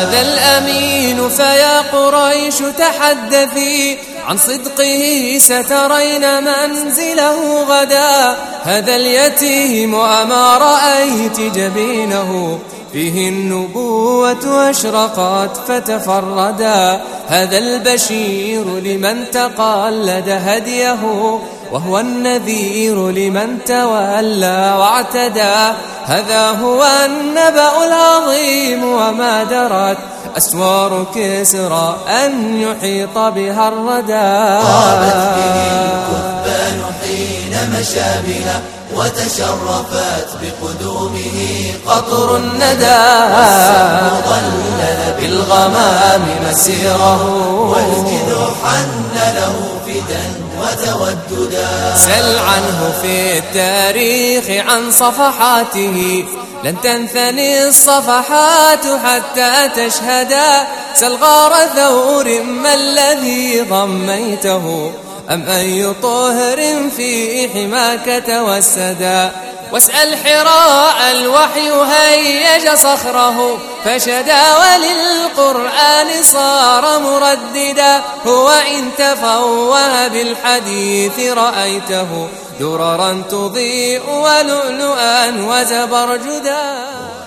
هذا الأمين فيا قريش تحدثي عن صدقه سترين منزله غدا. هذا اليتيم أما رأيت جبينه فيه النبوة أشرقت فتفردا. هذا البشير لمن تقلد هديه وهو النذير لمن تولى واعتدى. هذا هو النبأ العظيم وما درت أسوار كسرى أن يحيط بها الردى. طابت به الكثبان حين مشى بها وتشرفت بقدومه قطر الندى. ظلل بالغمام مسيره والجذع حن له فدا وتوددا. سل عنه في التاريخ عن صفحاته لن تنثني الصفحات حتى تشهدا. سل غار ثور ما الذي ضميته أم أي طهر في حماك توسدا. واسأل حراء الوحي هيج صخره فشدا وللقرآن صار مرددا. هو إن تفوه بالحديث رأيته دررا تضيء ولؤلؤا وزبرجدا.